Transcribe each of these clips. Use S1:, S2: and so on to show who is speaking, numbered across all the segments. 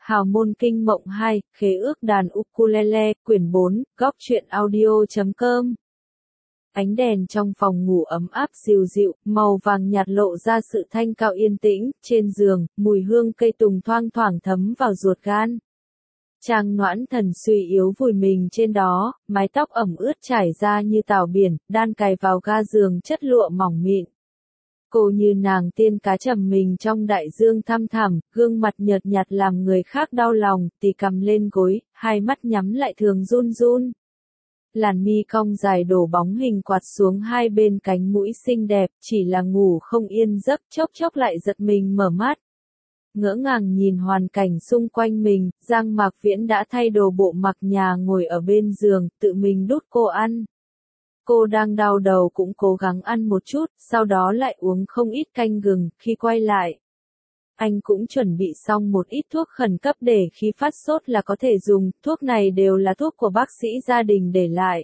S1: Hào môn kinh mộng 2, khế ước đàn ukulele, quyển 4, góc truyện audio.com. Ánh đèn trong phòng ngủ ấm áp dịu dịu, màu vàng nhạt lộ ra sự thanh cao yên tĩnh, trên giường, mùi hương cây tùng thoang thoảng thấm vào ruột gan. Trang Noãn Thần suy yếu vùi mình trên đó, mái tóc ẩm ướt trải ra như tảo biển, đan cài vào ga giường chất lụa mỏng mịn. Cô như nàng tiên cá trầm mình trong đại dương thăm thẳm, gương mặt nhợt nhạt làm người khác đau lòng, tì cầm lên gối, hai mắt nhắm lại thường run run. Làn mi cong dài đổ bóng hình quạt xuống hai bên cánh mũi xinh đẹp, chỉ là ngủ không yên giấc, chốc chốc lại giật mình mở mắt. Ngỡ ngàng nhìn hoàn cảnh xung quanh mình, Giang Mạc Viễn đã thay đồ bộ mặc nhà ngồi ở bên giường, tự mình đút cô ăn. Cô đang đau đầu cũng cố gắng ăn một chút, sau đó lại uống không ít canh gừng, khi quay lại. Anh cũng chuẩn bị xong một ít thuốc khẩn cấp để khi phát sốt là có thể dùng, thuốc này đều là thuốc của bác sĩ gia đình để lại.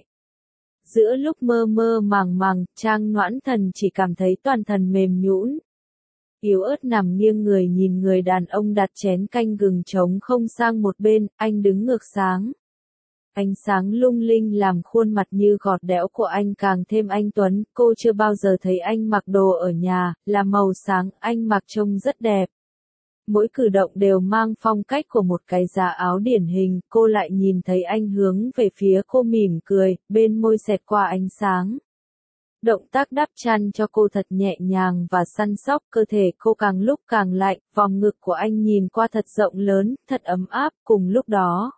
S1: Giữa lúc mơ mơ màng màng, Trang Noãn Thần chỉ cảm thấy toàn thân mềm nhũn. Yếu ớt nằm nghiêng người nhìn người đàn ông đặt chén canh gừng trống không sang một bên, anh đứng ngược sáng. Ánh sáng lung linh làm khuôn mặt như gọt đẽo của anh càng thêm anh tuấn, cô chưa bao giờ thấy anh mặc đồ ở nhà, là màu sáng, anh mặc trông rất đẹp. Mỗi cử động đều mang phong cách của một cái giá áo điển hình, cô lại nhìn thấy anh hướng về phía cô mỉm cười, bên môi xẹt qua ánh sáng. Động tác đắp chăn cho cô thật nhẹ nhàng và săn sóc, cơ thể cô càng lúc càng lạnh, vòng ngực của anh nhìn qua thật rộng lớn, thật ấm áp, cùng lúc đó.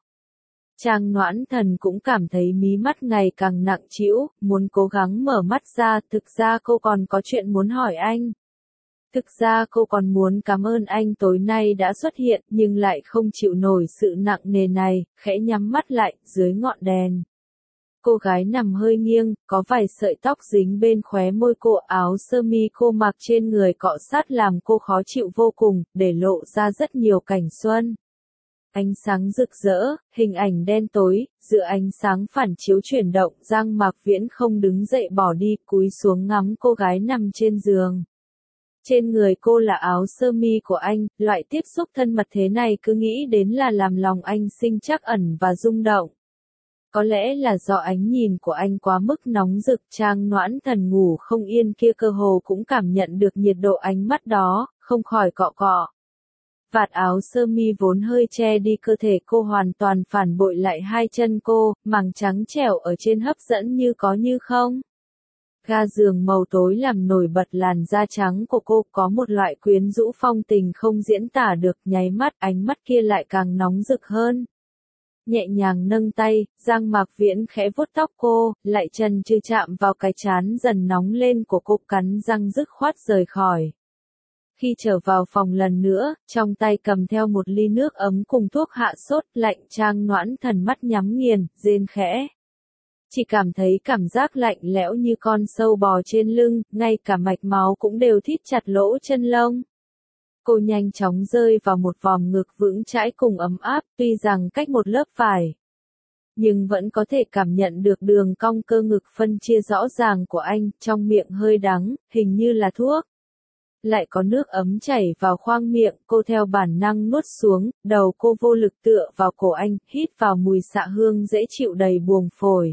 S1: Trang Noãn Thần cũng cảm thấy mí mắt ngày càng nặng trĩu, muốn cố gắng mở mắt ra, thực ra cô còn có chuyện muốn hỏi anh. Thực ra cô còn muốn cảm ơn anh tối nay đã xuất hiện, nhưng lại không chịu nổi sự nặng nề này, khẽ nhắm mắt lại, dưới ngọn đèn. Cô gái nằm hơi nghiêng, có vài sợi tóc dính bên khóe môi cô, áo sơ mi cô mặc trên người cọ sát làm cô khó chịu vô cùng, để lộ ra rất nhiều cảnh xuân. Ánh sáng rực rỡ, hình ảnh đen tối, giữa ánh sáng phản chiếu chuyển động, Giang Mạc Viễn không đứng dậy bỏ đi, cúi xuống ngắm cô gái nằm trên giường. Trên người cô là áo sơ mi của anh, loại tiếp xúc thân mật thế này cứ nghĩ đến là làm lòng anh sinh trắc ẩn và rung động. Có lẽ là do ánh nhìn của anh quá mức nóng rực, Trang Noãn Thần ngủ không yên kia cơ hồ cũng cảm nhận được nhiệt độ ánh mắt đó, không khỏi cọ cọ. Vạt áo sơ mi vốn hơi che đi cơ thể cô hoàn toàn phản bội lại hai chân cô, màng trắng trẻo ở trên hấp dẫn như có như không. Ga giường màu tối làm nổi bật làn da trắng của cô, có một loại quyến rũ phong tình không diễn tả được, nháy mắt ánh mắt kia lại càng nóng rực hơn. Nhẹ nhàng nâng tay, Giang Mạc Viễn khẽ vuốt tóc cô, lại chân chư chạm vào cái trán dần nóng lên của cô, cắn răng dứt khoát rời khỏi. Khi trở vào phòng lần nữa, trong tay cầm theo một ly nước ấm cùng thuốc hạ sốt lạnh, Trang Noãn Thần mắt nhắm nghiền, rên khẽ. Chỉ cảm thấy cảm giác lạnh lẽo như con sâu bò trên lưng, ngay cả mạch máu cũng đều thít chặt lỗ chân lông. Cô nhanh chóng rơi vào một vòng ngực vững chãi cùng ấm áp, tuy rằng cách một lớp vải. Nhưng vẫn có thể cảm nhận được đường cong cơ ngực phân chia rõ ràng của anh, trong miệng hơi đắng, hình như là thuốc. Lại có nước ấm chảy vào khoang miệng, cô theo bản năng nuốt xuống, đầu cô vô lực tựa vào cổ anh, hít vào mùi xạ hương dễ chịu đầy buồng phổi.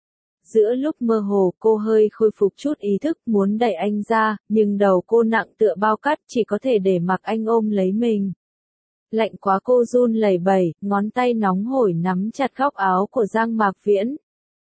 S1: Giữa lúc mơ hồ cô hơi khôi phục chút ý thức muốn đẩy anh ra, nhưng đầu cô nặng tựa bao cát chỉ có thể để mặc anh ôm lấy mình. Lạnh quá cô run lẩy bẩy, ngón tay nóng hổi nắm chặt góc áo của Giang Mạc Viễn.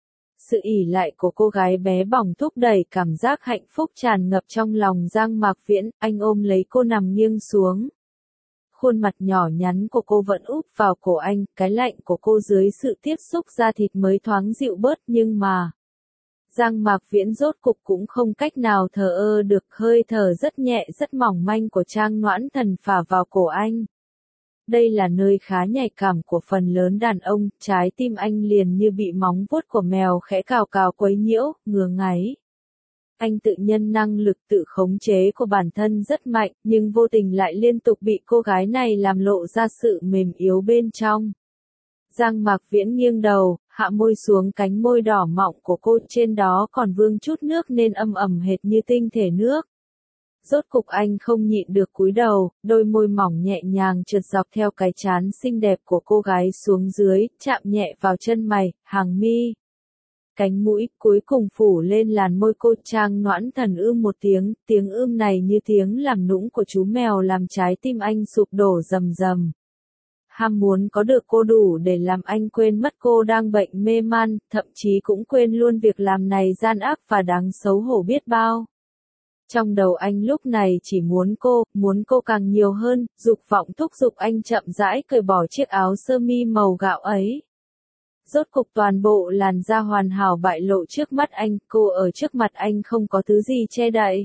S1: Sự ỷ lại của cô gái bé bỏng thúc đẩy cảm giác hạnh phúc tràn ngập trong lòng Giang Mạc Viễn, anh ôm lấy cô nằm nghiêng xuống. Khuôn mặt nhỏ nhắn của cô vẫn úp vào cổ anh, cái lạnh của cô dưới sự tiếp xúc da thịt mới thoáng dịu bớt nhưng mà. Giang Mạc Viễn rốt cục cũng không cách nào thờ ơ được, hơi thở rất nhẹ rất mỏng manh của Trang Noãn Thần phả vào cổ anh. Đây là nơi khá nhạy cảm của phần lớn đàn ông, trái tim anh liền như bị móng vuốt của mèo khẽ cào cào quấy nhiễu, ngứa ngáy. Anh tự nhân năng lực tự khống chế của bản thân rất mạnh, nhưng vô tình lại liên tục bị cô gái này làm lộ ra sự mềm yếu bên trong. Giang Mạc Viễn nghiêng đầu, hạ môi xuống cánh môi đỏ mọng của cô, trên đó còn vương chút nước nên ẩm hệt như tinh thể nước. Rốt cục anh không nhịn được cúi đầu, đôi môi mỏng nhẹ nhàng trượt dọc theo cái trán xinh đẹp của cô gái xuống dưới, chạm nhẹ vào chân mày, hàng mi, cánh mũi, cuối cùng phủ lên làn môi cô. Trang Noãn Thần một tiếng, tiếng này như tiếng làm nũng của chú mèo làm trái tim anh sụp đổ rầm rầm. Ham muốn có được cô đủ để làm anh quên mất cô đang bệnh mê man, thậm chí cũng quên luôn việc làm này gian ác và đáng xấu hổ biết bao. Trong đầu anh lúc này chỉ muốn cô càng nhiều hơn, dục vọng thúc giục anh chậm rãi cởi bỏ chiếc áo sơ mi màu gạo ấy. Rốt cục toàn bộ làn da hoàn hảo bại lộ trước mắt anh, cô ở trước mặt anh không có thứ gì che đậy.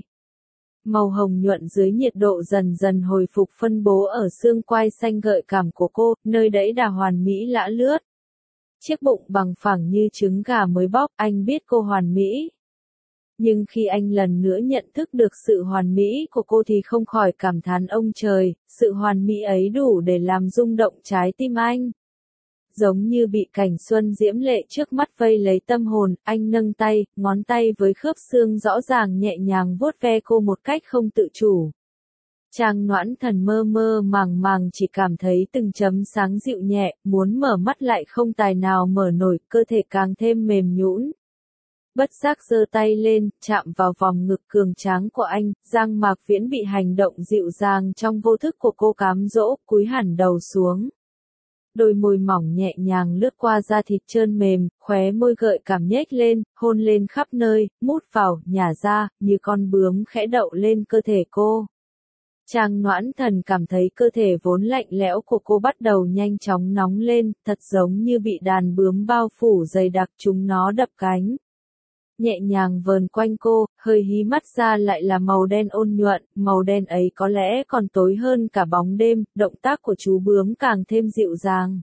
S1: Màu hồng nhuận dưới nhiệt độ dần dần hồi phục phân bố ở xương quai xanh gợi cảm của cô, nơi đẫy đà hoàn mỹ lả lướt. Chiếc bụng bằng phẳng như trứng gà mới bóc, anh biết cô hoàn mỹ. Nhưng khi anh lần nữa nhận thức được sự hoàn mỹ của cô thì không khỏi cảm thán ông trời, sự hoàn mỹ ấy đủ để làm rung động trái tim anh. Giống như bị cảnh xuân diễm lệ trước mắt vây lấy tâm hồn, anh nâng tay, ngón tay với khớp xương rõ ràng nhẹ nhàng vuốt ve cô một cách không tự chủ. Trang Noãn Thần mơ mơ màng màng chỉ cảm thấy từng chấm sáng dịu nhẹ, muốn mở mắt lại không tài nào mở nổi, cơ thể càng thêm mềm nhũn. Bất giác giơ tay lên, chạm vào vòng ngực cường tráng của anh, Giang Mạc Viễn bị hành động dịu dàng trong vô thức của cô cám dỗ, cúi hẳn đầu xuống. Đôi môi mỏng nhẹ nhàng lướt qua da thịt trơn mềm, khóe môi gợi cảm nhếch lên, hôn lên khắp nơi, mút vào, nhả ra, như con bướm khẽ đậu lên cơ thể cô. Trang Noãn Thần cảm thấy cơ thể vốn lạnh lẽo của cô bắt đầu nhanh chóng nóng lên, thật giống như bị đàn bướm bao phủ dày đặc, chúng nó đập cánh. Nhẹ nhàng vờn quanh cô, hơi hí mắt ra lại là màu đen ôn nhuận, màu đen ấy có lẽ còn tối hơn cả bóng đêm, động tác của chú bướm càng thêm dịu dàng.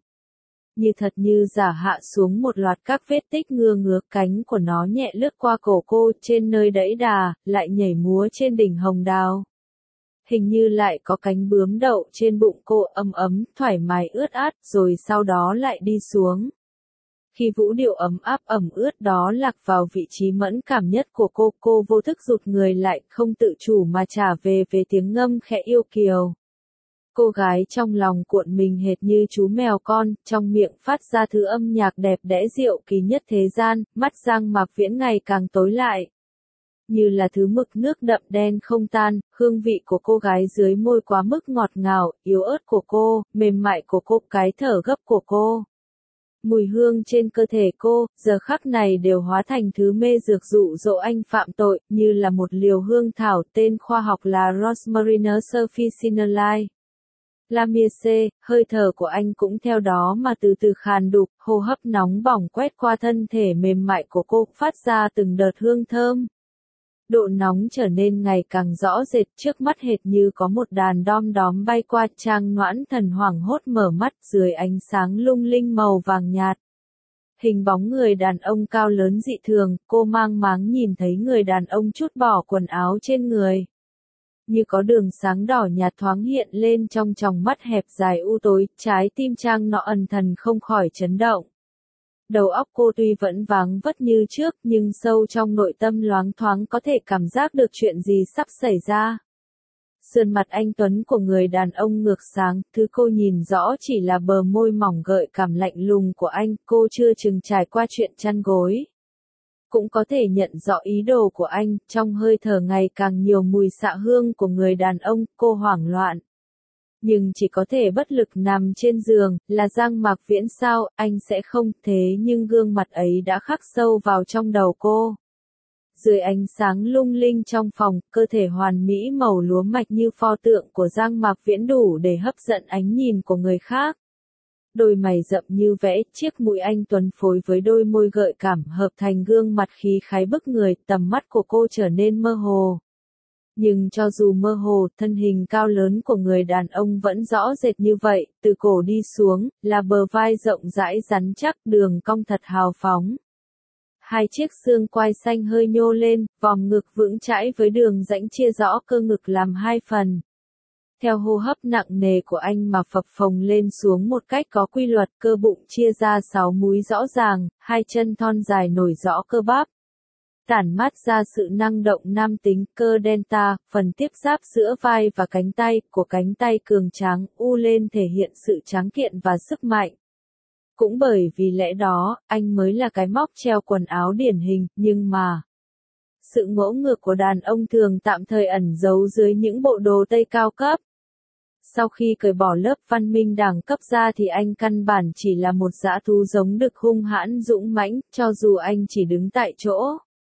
S1: Như giả hạ xuống một loạt các vết tích ngứa cánh của nó nhẹ lướt qua cổ cô trên nơi đẫy đà, lại nhảy múa trên đỉnh hồng đào. Hình như lại có cánh bướm đậu trên bụng cô ấm ấm, thoải mái ướt át, rồi sau đó lại đi xuống. Khi vũ điệu ấm áp ẩm ướt đó lạc vào vị trí mẫn cảm nhất của cô vô thức rụt người lại, không tự chủ mà trả về tiếng ngâm khẽ yêu kiều. Cô gái trong lòng cuộn mình hệt như chú mèo con, trong miệng phát ra thứ âm nhạc đẹp đẽ diệu kỳ nhất thế gian, mắt Giang Mạc Viễn ngày càng tối lại. Như là thứ mực nước đậm đen không tan, hương vị của cô gái dưới môi quá mức ngọt ngào, yếu ớt của cô, mềm mại của cô, cái thở gấp của cô. Mùi hương trên cơ thể cô, giờ khắc này đều hóa thành thứ mê dược dụ dỗ anh phạm tội, như là một liều hương thảo tên khoa học là Rosmarinus officinale. Lamiese, hơi thở của anh cũng theo đó mà từ từ khàn đục, hô hấp nóng bỏng quét qua thân thể mềm mại của cô, phát ra từng đợt hương thơm. Độ nóng trở nên ngày càng rõ rệt, trước mắt hệt như có một đàn đom đóm bay qua. Trang Noãn Thần hoảng hốt mở mắt dưới ánh sáng lung linh màu vàng nhạt. Hình bóng người đàn ông cao lớn dị thường, cô mang máng nhìn thấy người đàn ông trút bỏ quần áo trên người. Như có đường sáng đỏ nhạt thoáng hiện lên trong tròng mắt hẹp dài u tối, trái tim Trang Noãn Thần không khỏi chấn động. Đầu óc cô tuy vẫn váng vất như trước nhưng sâu trong nội tâm loáng thoáng có thể cảm giác được chuyện gì sắp xảy ra. Sườn mặt anh tuấn của người đàn ông ngược sáng, thứ cô nhìn rõ chỉ là bờ môi mỏng gợi cảm lạnh lùng của anh, cô chưa chừng trải qua chuyện chăn gối. Cũng có thể nhận rõ ý đồ của anh, trong hơi thở ngày càng nhiều mùi xạ hương của người đàn ông, cô hoảng loạn. Nhưng chỉ có thể bất lực nằm trên giường, là Giang Mạc Viễn sao, anh sẽ không, thế nhưng gương mặt ấy đã khắc sâu vào trong đầu cô. Dưới ánh sáng lung linh trong phòng, cơ thể hoàn mỹ màu lúa mạch như pho tượng của Giang Mạc Viễn đủ để hấp dẫn ánh nhìn của người khác. Đôi mày rậm như vẽ, chiếc mũi anh tuấn phối với đôi môi gợi cảm hợp thành gương mặt khí khái bức người, tầm mắt của cô trở nên mơ hồ. Nhưng cho dù mơ hồ, thân hình cao lớn của người đàn ông vẫn rõ rệt như vậy, từ cổ đi xuống, là bờ vai rộng rãi rắn chắc, đường cong thật hào phóng. Hai chiếc xương quai xanh hơi nhô lên, vòng ngực vững chãi với đường rãnh chia rõ cơ ngực làm hai phần. Theo hô hấp nặng nề của anh mà phập phồng lên xuống một cách có quy luật, cơ bụng chia ra 6 múi rõ ràng, hai chân thon dài nổi rõ cơ bắp. tản mát ra sự năng động nam tính. Cơ delta, phần tiếp giáp giữa vai và cánh tay, của cánh tay cường tráng, u lên thể hiện sự tráng kiện và sức mạnh. Cũng bởi vì lẽ đó, anh mới là cái móc treo quần áo điển hình, nhưng mà sự ngỗ ngược của đàn ông thường tạm thời ẩn giấu dưới những bộ đồ tây cao cấp. Sau khi cởi bỏ lớp văn minh đẳng cấp ra thì anh căn bản chỉ là một dã thú giống đực hung hãn dũng mãnh, cho dù anh chỉ đứng tại chỗ,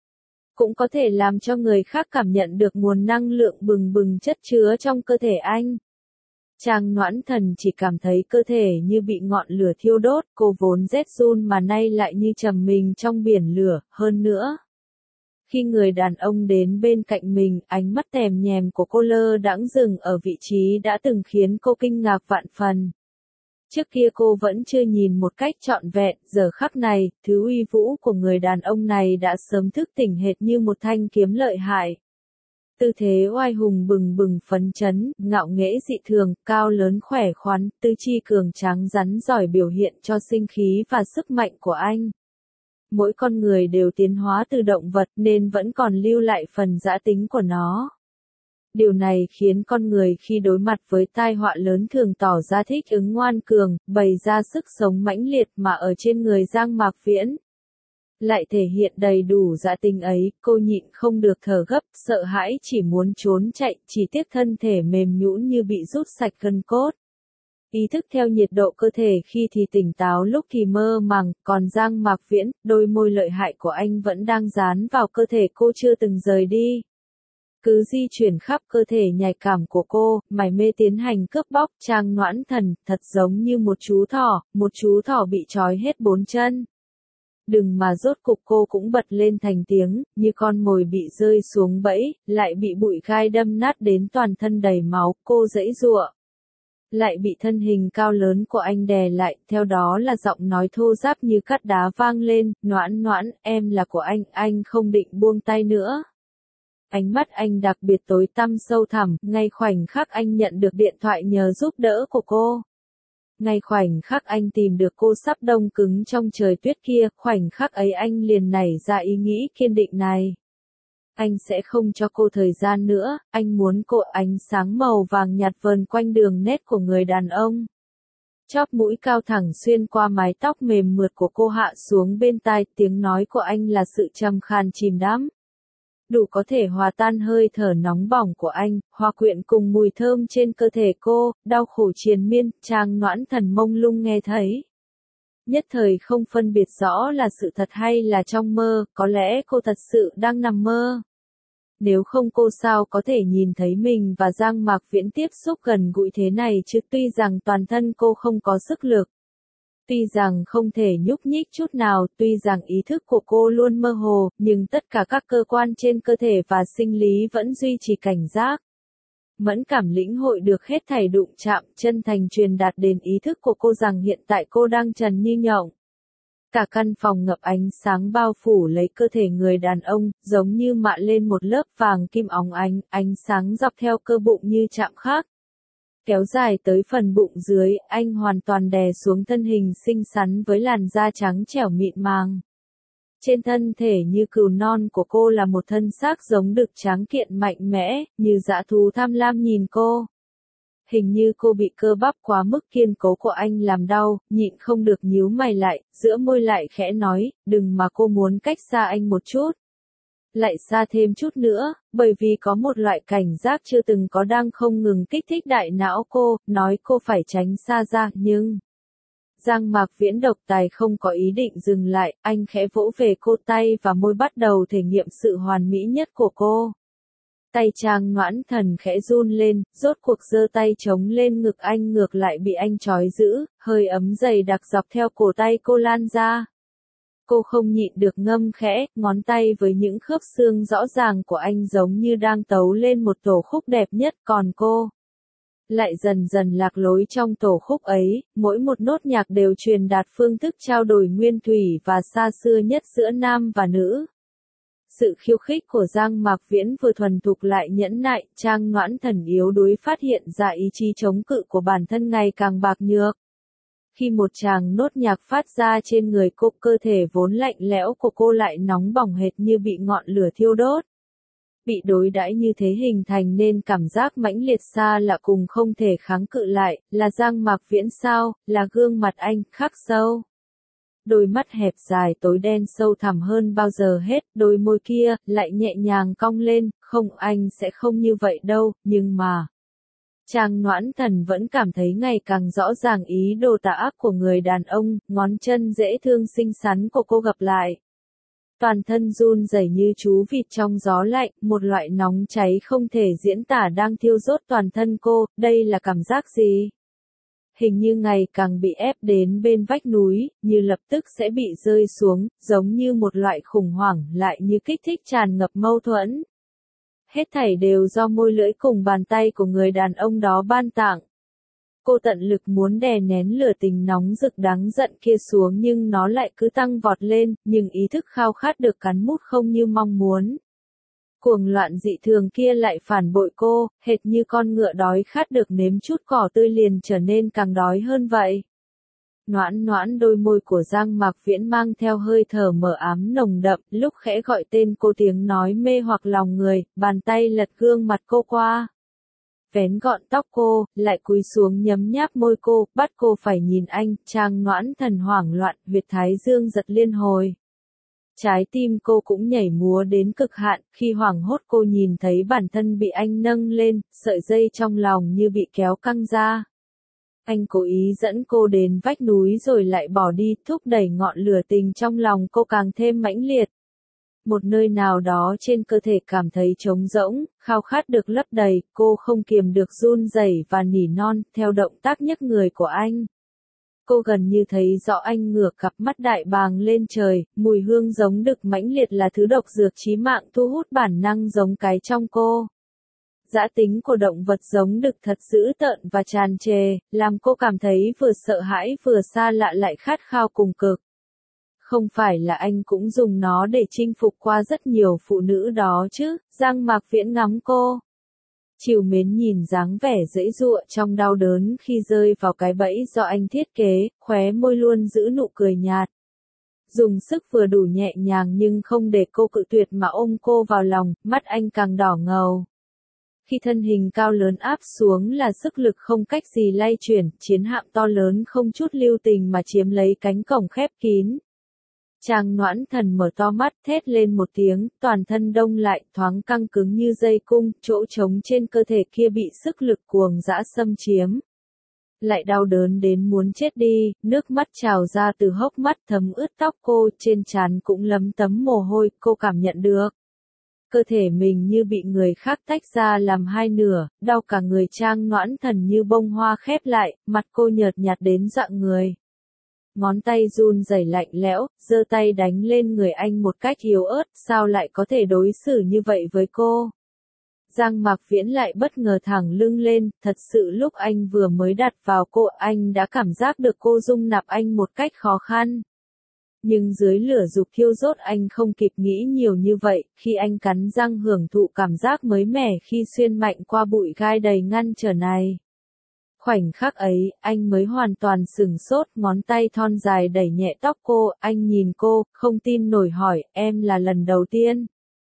S1: cũng có thể làm cho người khác cảm nhận được nguồn năng lượng bừng bừng chất chứa trong cơ thể anh. Trang Noãn Thần chỉ cảm thấy cơ thể như bị ngọn lửa thiêu đốt, cô vốn rét run mà nay lại như trầm mình trong biển lửa, hơn nữa. Khi người đàn ông đến bên cạnh mình, ánh mắt tèm nhèm của cô lơ đãng dừng ở vị trí đã từng khiến cô kinh ngạc vạn phần. Trước kia cô vẫn chưa nhìn một cách trọn vẹn, giờ khắc này, thứ uy vũ của người đàn ông này đã sớm thức tỉnh hệt như một thanh kiếm lợi hại. Tư thế oai hùng bừng bừng phấn chấn, ngạo nghễ dị thường, cao lớn khỏe khoắn, tư chi cường tráng rắn giỏi biểu hiện cho sinh khí và sức mạnh của anh. Mỗi con người đều tiến hóa từ động vật nên vẫn còn lưu lại phần dã tính của nó. Điều này khiến con người khi đối mặt với tai họa lớn thường tỏ ra thích ứng ngoan cường, bày ra sức sống mãnh liệt mà ở trên người Giang Mạc Viễn. Lại thể hiện đầy đủ dã tính ấy, cô nhịn không được thở gấp, sợ hãi chỉ muốn trốn chạy, chỉ tiếc thân thể mềm nhũn như bị rút sạch gân cốt. Ý thức theo nhiệt độ cơ thể khi thì tỉnh táo lúc thì mơ màng, còn Giang Mạc Viễn, đôi môi lợi hại của anh vẫn đang dán vào cơ thể cô chưa từng rời đi. Cứ di chuyển khắp cơ thể nhạy cảm của cô, mải mê tiến hành cướp bóc. Trang Noãn Thần, thật giống như một chú thỏ bị trói hết bốn chân. Đừng mà rốt cục cô cũng bật lên thành tiếng, như con mồi bị rơi xuống bẫy, lại bị bụi gai đâm nát đến toàn thân đầy máu, cô giãy giụa. Lại bị thân hình cao lớn của anh đè lại, theo đó là giọng nói thô ráp như cắt đá vang lên, Noãn Noãn, em là của anh không định buông tay nữa. Ánh mắt anh đặc biệt tối tăm sâu thẳm, ngay khoảnh khắc anh nhận được điện thoại nhờ giúp đỡ của cô. Ngay khoảnh khắc anh tìm được cô sắp đông cứng trong trời tuyết kia, khoảnh khắc ấy anh liền nảy ra ý nghĩ kiên định này. Anh sẽ không cho cô thời gian nữa, anh muốn cô. Ánh sáng màu vàng nhạt vờn quanh đường nét của người đàn ông. Chóp mũi cao thẳng xuyên qua mái tóc mềm mượt của cô hạ xuống bên tai, tiếng nói của anh là sự trầm khan chìm đắm. Đủ có thể hòa tan hơi thở nóng bỏng của anh, hòa quyện cùng mùi thơm trên cơ thể cô, đau khổ triền miên. Trang Noãn Thần mông lung nghe thấy. Nhất thời không phân biệt rõ là sự thật hay là trong mơ, có lẽ cô thật sự đang nằm mơ. Nếu không cô sao có thể nhìn thấy mình và Giang Mạc Viễn tiếp xúc gần gũi thế này chứ. Tuy rằng toàn thân cô không có sức lực. Tuy rằng không thể nhúc nhích chút nào, tuy rằng ý thức của cô luôn mơ hồ, nhưng tất cả các cơ quan trên cơ thể và sinh lý vẫn duy trì cảnh giác. Mẫn cảm lĩnh hội được hết thảy đụng chạm, chân thành truyền đạt đến ý thức của cô rằng hiện tại cô đang trần như nhộng. Cả căn phòng ngập ánh sáng bao phủ lấy cơ thể người đàn ông, giống như mạ lên một lớp vàng kim óng ánh, ánh sáng dọc theo cơ bụng như chạm khắc. Kéo dài tới phần bụng dưới, anh hoàn toàn đè xuống thân hình xinh xắn với làn da trắng trẻo mịn màng. Trên thân thể như cừu non của cô là một thân xác giống đực tráng kiện mạnh mẽ, như dã thú tham lam nhìn cô. Hình như cô bị cơ bắp quá mức kiên cố của anh làm đau, nhịn không được nhíu mày lại, giữa môi lại khẽ nói, đừng mà cô muốn cách xa anh một chút. Lại xa thêm chút nữa, bởi vì có một loại cảnh giác chưa từng có đang không ngừng kích thích đại não cô, nói cô phải tránh xa ra, nhưng... Giang Mạc Viễn độc tài không có ý định dừng lại, anh khẽ vỗ về cô tay và môi bắt đầu thể nghiệm sự hoàn mỹ nhất của cô. Tay Trang Noãn Thần khẽ run lên, rốt cuộc giơ tay chống lên ngực anh ngược lại bị anh trói giữ, hơi ấm dày đặc dọc theo cổ tay cô lan ra. Cô không nhịn được ngâm khẽ, ngón tay với những khớp xương rõ ràng của anh giống như đang tấu lên một tổ khúc đẹp nhất, còn cô lại dần dần lạc lối trong tổ khúc ấy, mỗi một nốt nhạc đều truyền đạt phương thức trao đổi nguyên thủy và xa xưa nhất giữa nam và nữ. Sự khiêu khích của Giang Mạc Viễn vừa thuần thục lại nhẫn nại, Trang Noãn Thần yếu đuối phát hiện ra ý chí chống cự của bản thân ngày càng bạc nhược. Khi một tràng nốt nhạc phát ra trên người cô, cơ thể vốn lạnh lẽo của cô lại nóng bỏng hệt như bị ngọn lửa thiêu đốt. Bị đối đãi như thế hình thành nên cảm giác mãnh liệt xa lạ cùng không thể kháng cự lại, là Giang Mạc Viễn sao, là gương mặt anh, khắc sâu. Đôi mắt hẹp dài tối đen sâu thẳm hơn bao giờ hết, đôi môi kia, lại nhẹ nhàng cong lên, không anh sẽ không như vậy đâu, nhưng mà. Trang Noãn Thần vẫn cảm thấy ngày càng rõ ràng ý đồ tà ác của người đàn ông, ngón chân dễ thương xinh xắn của cô gặp lại. Toàn thân run rẩy như chú vịt trong gió lạnh, một loại nóng cháy không thể diễn tả đang thiêu rốt toàn thân cô, đây là cảm giác gì? Hình như ngày càng bị ép đến bên vách núi, như lập tức sẽ bị rơi xuống, giống như một loại khủng hoảng lại như kích thích tràn ngập mâu thuẫn. Hết thảy đều do môi lưỡi cùng bàn tay của người đàn ông đó ban tặng. Cô tận lực muốn đè nén lửa tình nóng rực đáng giận kia xuống nhưng nó lại cứ tăng vọt lên, nhưng ý thức khao khát được cắn mút không như mong muốn. Cuồng loạn dị thường kia lại phản bội cô, hệt như con ngựa đói khát được nếm chút cỏ tươi liền trở nên càng đói hơn vậy. Noãn noãn, đôi môi của Giang Mạc Viễn mang theo hơi thở mờ ám nồng đậm, lúc khẽ gọi tên cô tiếng nói mê hoặc lòng người, bàn tay lật gương mặt cô qua. Vén gọn tóc cô, lại cúi xuống nhấm nháp môi cô, bắt cô phải nhìn anh, Trang Noãn Thần hoảng loạn, huyệt thái dương giật liên hồi. Trái tim cô cũng nhảy múa đến cực hạn, khi hoảng hốt cô nhìn thấy bản thân bị anh nâng lên, sợi dây trong lòng như bị kéo căng ra. Anh cố ý dẫn cô đến vách núi rồi lại bỏ đi, thúc đẩy ngọn lửa tình trong lòng cô càng thêm mãnh liệt. Một nơi nào đó trên cơ thể cảm thấy trống rỗng, khao khát được lấp đầy, cô không kiềm được run rẩy và nỉ non, theo động tác nhấc người của anh. Cô gần như thấy rõ anh ngửa cặp mắt đại bàng lên trời, mùi hương giống đực mãnh liệt là thứ độc dược chí mạng thu hút bản năng giống cái trong cô. Dã tính của động vật giống đực thật dữ tợn và tràn trề, làm cô cảm thấy vừa sợ hãi vừa xa lạ lại khát khao cùng cực. Không phải là anh cũng dùng nó để chinh phục qua rất nhiều phụ nữ đó chứ, Giang Mạc Viễn ngắm cô. Trìu mến nhìn dáng vẻ giãy giụa trong đau đớn khi rơi vào cái bẫy do anh thiết kế, khóe môi luôn giữ nụ cười nhạt. Dùng sức vừa đủ nhẹ nhàng nhưng không để cô cự tuyệt mà ôm cô vào lòng, mắt anh càng đỏ ngầu. Khi thân hình cao lớn áp xuống là sức lực không cách gì lay chuyển, chiến hạm to lớn không chút lưu tình mà chiếm lấy cánh cổng khép kín. Trang Noãn Thần mở to mắt, thét lên một tiếng, toàn thân đông lại, thoáng căng cứng như dây cung, chỗ trống trên cơ thể kia bị sức lực cuồng dã xâm chiếm. Lại đau đớn đến muốn chết đi, nước mắt trào ra từ hốc mắt thấm ướt tóc cô, trên trán cũng lấm tấm mồ hôi, cô cảm nhận được. Cơ thể mình như bị người khác tách ra làm hai nửa, đau cả người. Trang Noãn Thần như bông hoa khép lại, mặt cô nhợt nhạt đến rạng người. Ngón tay run rẩy lạnh lẽo, giơ tay đánh lên người anh một cách yếu ớt, sao lại có thể đối xử như vậy với cô? Giang Mạc Viễn lại bất ngờ thẳng lưng lên, thật sự lúc anh vừa mới đặt vào cô, anh đã cảm giác được cô dung nạp anh một cách khó khăn. Nhưng dưới lửa dục thiêu rốt anh không kịp nghĩ nhiều như vậy, khi anh cắn răng hưởng thụ cảm giác mới mẻ khi xuyên mạnh qua bụi gai đầy ngăn trở này. Khoảnh khắc ấy, anh mới hoàn toàn sửng sốt, ngón tay thon dài đẩy nhẹ tóc cô, anh nhìn cô, không tin nổi hỏi, em là lần đầu tiên.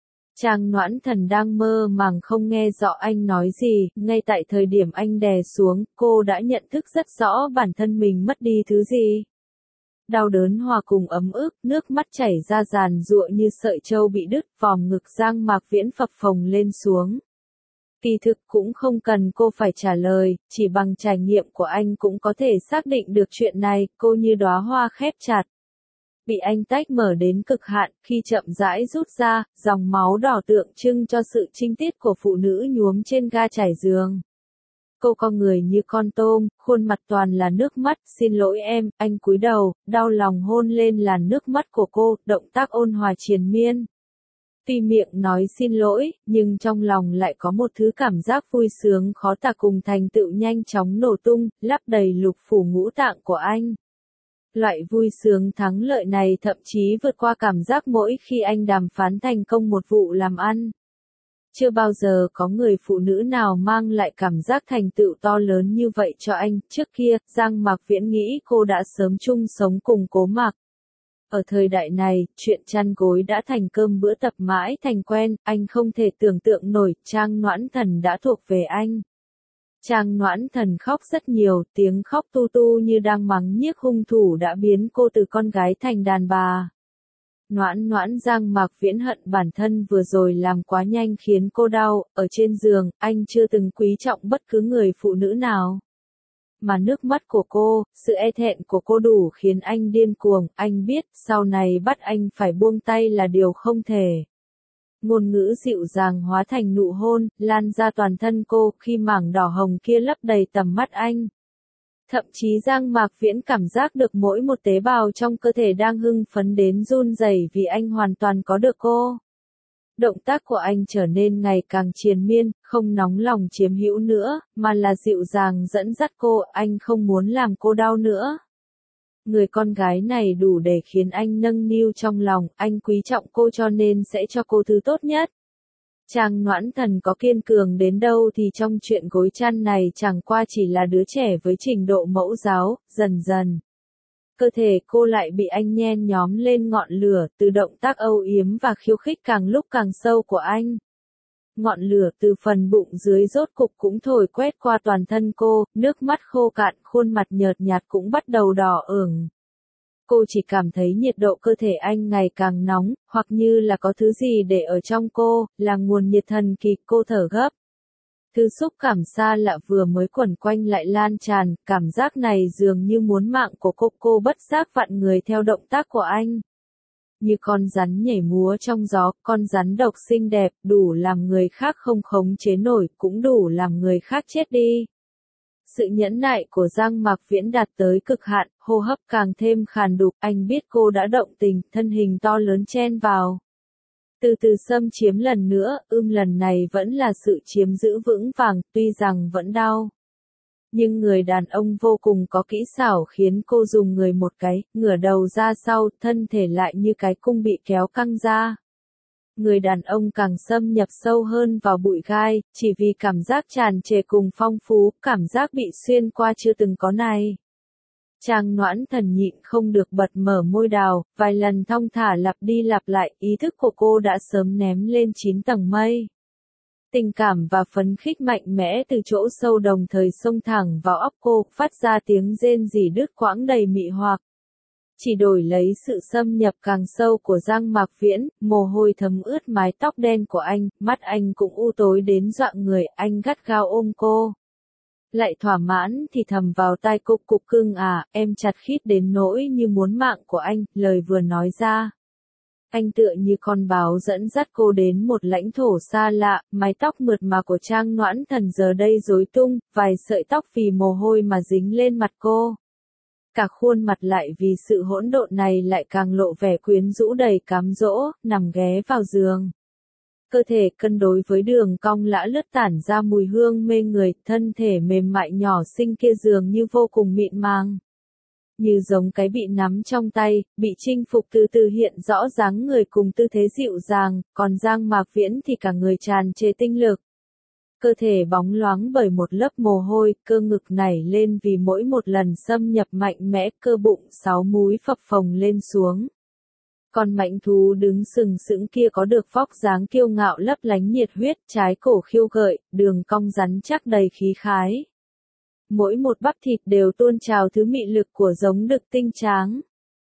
S1: Trang Noãn Thần đang mơ màng không nghe rõ anh nói gì, ngay tại thời điểm anh đè xuống, cô đã nhận thức rất rõ bản thân mình mất đi thứ gì. Đau đớn hòa cùng ấm ức, nước mắt chảy ra giàn giụa như sợi trâu bị đứt, vòm ngực Giang Mạc Viễn phập phồng lên xuống. Kỳ thực cũng không cần cô phải trả lời, chỉ bằng trải nghiệm của anh cũng có thể xác định được chuyện này, cô như đóa hoa khép chặt. Bị anh tách mở đến cực hạn, khi chậm rãi rút ra, dòng máu đỏ tượng trưng cho sự trinh tiết của phụ nữ nhuốm trên ga trải giường. Cô con người như con tôm, khuôn mặt toàn là nước mắt, xin lỗi em, anh cúi đầu, đau lòng hôn lên làn nước mắt của cô, động tác ôn hòa triền miên. Tuy miệng nói xin lỗi, nhưng trong lòng lại có một thứ cảm giác vui sướng khó tả cùng thành tựu nhanh chóng nổ tung, lấp đầy lục phủ ngũ tạng của anh. Loại vui sướng thắng lợi này thậm chí vượt qua cảm giác mỗi khi anh đàm phán thành công một vụ làm ăn. Chưa bao giờ có người phụ nữ nào mang lại cảm giác thành tựu to lớn như vậy cho anh. Trước kia, Giang Mạc Viễn nghĩ cô đã sớm chung sống cùng Cố Mạc. Ở thời đại này, chuyện chăn gối đã thành cơm bữa tập mãi thành quen, anh không thể tưởng tượng nổi, Trang Noãn Thần đã thuộc về anh. Trang Noãn Thần khóc rất nhiều, tiếng khóc tu tu như đang mắng nhiếc hung thủ đã biến cô từ con gái thành đàn bà. Noãn Noãn, Giang Mạc Viễn hận bản thân vừa rồi làm quá nhanh khiến cô đau, ở trên giường, anh chưa từng quý trọng bất cứ người phụ nữ nào. Mà nước mắt của cô, sự e thẹn của cô đủ khiến anh điên cuồng, anh biết, sau này bắt anh phải buông tay là điều không thể. Ngôn ngữ dịu dàng hóa thành nụ hôn, lan ra toàn thân cô, khi mảng đỏ hồng kia lấp đầy tầm mắt anh. Thậm chí Giang Mạc Viễn cảm giác được mỗi một tế bào trong cơ thể đang hưng phấn đến run rẩy vì anh hoàn toàn có được cô. Động tác của anh trở nên ngày càng triền miên, không nóng lòng chiếm hữu nữa, mà là dịu dàng dẫn dắt cô, anh không muốn làm cô đau nữa. Người con gái này đủ để khiến anh nâng niu trong lòng, anh quý trọng cô cho nên sẽ cho cô thứ tốt nhất. Trang Noãn Thần có kiên cường đến đâu thì trong chuyện gối chăn này chẳng qua chỉ là đứa trẻ với trình độ mẫu giáo, dần dần. Cơ thể cô lại bị anh nhen nhóm lên ngọn lửa, từ động tác âu yếm và khiêu khích càng lúc càng sâu của anh. Ngọn lửa từ phần bụng dưới rốt cục cũng thổi quét qua toàn thân cô, nước mắt khô cạn, khuôn mặt nhợt nhạt cũng bắt đầu đỏ ửng. Cô chỉ cảm thấy nhiệt độ cơ thể anh ngày càng nóng, hoặc như là có thứ gì để ở trong cô, là nguồn nhiệt thần kỳ, cô thở gấp. Thứ xúc cảm xa lạ vừa mới quẩn quanh lại lan tràn, cảm giác này dường như muốn mạng của cô bất giác vặn người theo động tác của anh. Như con rắn nhảy múa trong gió, con rắn độc xinh đẹp, đủ làm người khác không khống chế nổi, cũng đủ làm người khác chết đi. Sự nhẫn nại của Giang Mạc Viễn đạt tới cực hạn, hô hấp càng thêm khàn đục, anh biết cô đã động tình, thân hình to lớn chen vào. Từ từ xâm chiếm lần nữa, lần này vẫn là sự chiếm giữ vững vàng, tuy rằng vẫn đau. Nhưng người đàn ông vô cùng có kỹ xảo khiến cô dùng người một cái, ngửa đầu ra sau, thân thể lại như cái cung bị kéo căng ra. Người đàn ông càng xâm nhập sâu hơn vào bụi gai, chỉ vì cảm giác tràn trề cùng phong phú, cảm giác bị xuyên qua chưa từng có này. Trang Noãn Thần nhịn không được bật mở môi đào, vài lần thong thả lặp đi lặp lại, ý thức của cô đã sớm ném lên 9 tầng mây. Tình cảm và phấn khích mạnh mẽ từ chỗ sâu đồng thời xông thẳng vào óc cô, phát ra tiếng rên rỉ đứt quãng đầy mị hoặc. Chỉ đổi lấy sự xâm nhập càng sâu của Giang Mạc Viễn, mồ hôi thấm ướt mái tóc đen của anh, mắt anh cũng u tối đến dọa người, anh gắt gao ôm cô. Lại thỏa mãn thì thầm vào tai cô, cục cưng à, em chặt khít đến nỗi như muốn mạng của anh, lời vừa nói ra. Anh tựa như con báo dẫn dắt cô đến một lãnh thổ xa lạ, mái tóc mượt mà của Trang Noãn Thần giờ đây rối tung, vài sợi tóc vì mồ hôi mà dính lên mặt cô. Cả khuôn mặt lại vì sự hỗn độn này lại càng lộ vẻ quyến rũ đầy cám dỗ, nằm ghé vào giường. Cơ thể cân đối với đường cong lã lướt tản ra mùi hương mê người, thân thể mềm mại nhỏ xinh kia dường như vô cùng mịn màng. Như giống cái bị nắm trong tay, bị chinh phục từ từ hiện rõ dáng người cùng tư thế dịu dàng, còn Giang Mạc Viễn thì cả người tràn trề tinh lực. Cơ thể bóng loáng bởi một lớp mồ hôi, cơ ngực nảy lên vì mỗi một lần xâm nhập mạnh mẽ, cơ bụng 6 múi phập phồng lên xuống. Con mãnh thú đứng sừng sững kia có được vóc dáng kiêu ngạo lấp lánh nhiệt huyết, trái cổ khiêu gợi, đường cong rắn chắc đầy khí khái. Mỗi một bắp thịt đều tuôn trào thứ mị lực của giống đực tinh tráng.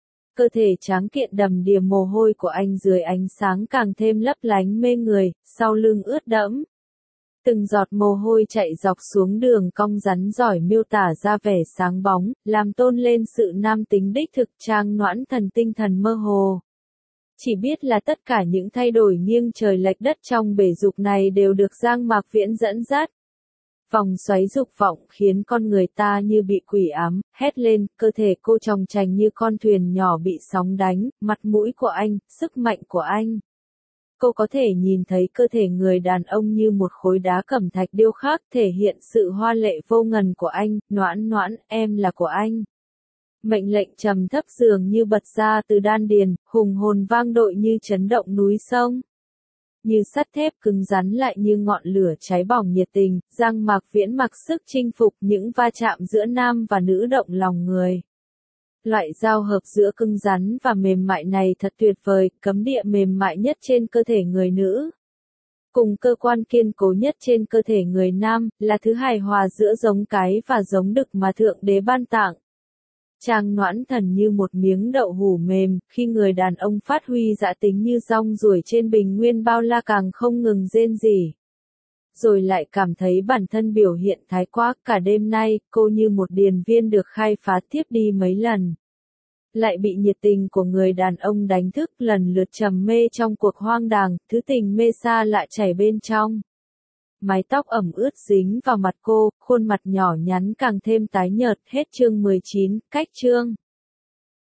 S1: Cơ thể tráng kiện đầm đìa mồ hôi của anh dưới ánh sáng càng thêm lấp lánh mê người, sau lưng ướt đẫm. Từng giọt mồ hôi chạy dọc xuống đường cong rắn giỏi miêu tả ra vẻ sáng bóng, làm tôn lên sự nam tính đích thực. Trang Noãn Thần tinh thần mơ hồ. Chỉ biết là tất cả những thay đổi nghiêng trời lệch đất trong bể dục này đều được Giang Mạc Viễn dẫn dắt. Vòng xoáy dục vọng khiến con người ta như bị quỷ ám, hét lên, cơ thể cô tròng trành như con thuyền nhỏ bị sóng đánh, mặt mũi của anh, sức mạnh của anh. Cô có thể nhìn thấy cơ thể người đàn ông như một khối đá cẩm thạch điêu khắc, thể hiện sự hoa lệ vô ngần của anh. Noãn Noãn, em là của anh. Mệnh lệnh trầm thấp dường như bật ra từ đan điền, hùng hồn vang dội như chấn động núi sông. như sắt thép cứng rắn lại như ngọn lửa cháy bỏng nhiệt tình, Giang Mạc Viễn mặc sức chinh phục những va chạm giữa nam và nữ động lòng người. Loại giao hợp giữa cứng rắn và mềm mại này thật tuyệt vời, cấm địa mềm mại nhất trên cơ thể người nữ, cùng cơ quan kiên cố nhất trên cơ thể người nam, là thứ hài hòa giữa giống cái và giống đực mà Thượng Đế ban tặng. Chàng noãn thần như một miếng đậu hũ mềm, khi người đàn ông phát huy dã tính như dong ruổi trên bình nguyên bao la càng không ngừng rên rỉ. Rồi lại cảm thấy bản thân biểu hiện thái quá, cả đêm nay, cô như một điền viên được khai phá tiếp đi mấy lần. Lại bị nhiệt tình của người đàn ông đánh thức, lần lượt trầm mê trong cuộc hoang đàng, thứ tình mê sa lại chảy bên trong. Mái tóc ẩm ướt dính vào mặt cô, khuôn mặt nhỏ nhắn càng thêm tái nhợt. Hết chương 19, cách chương.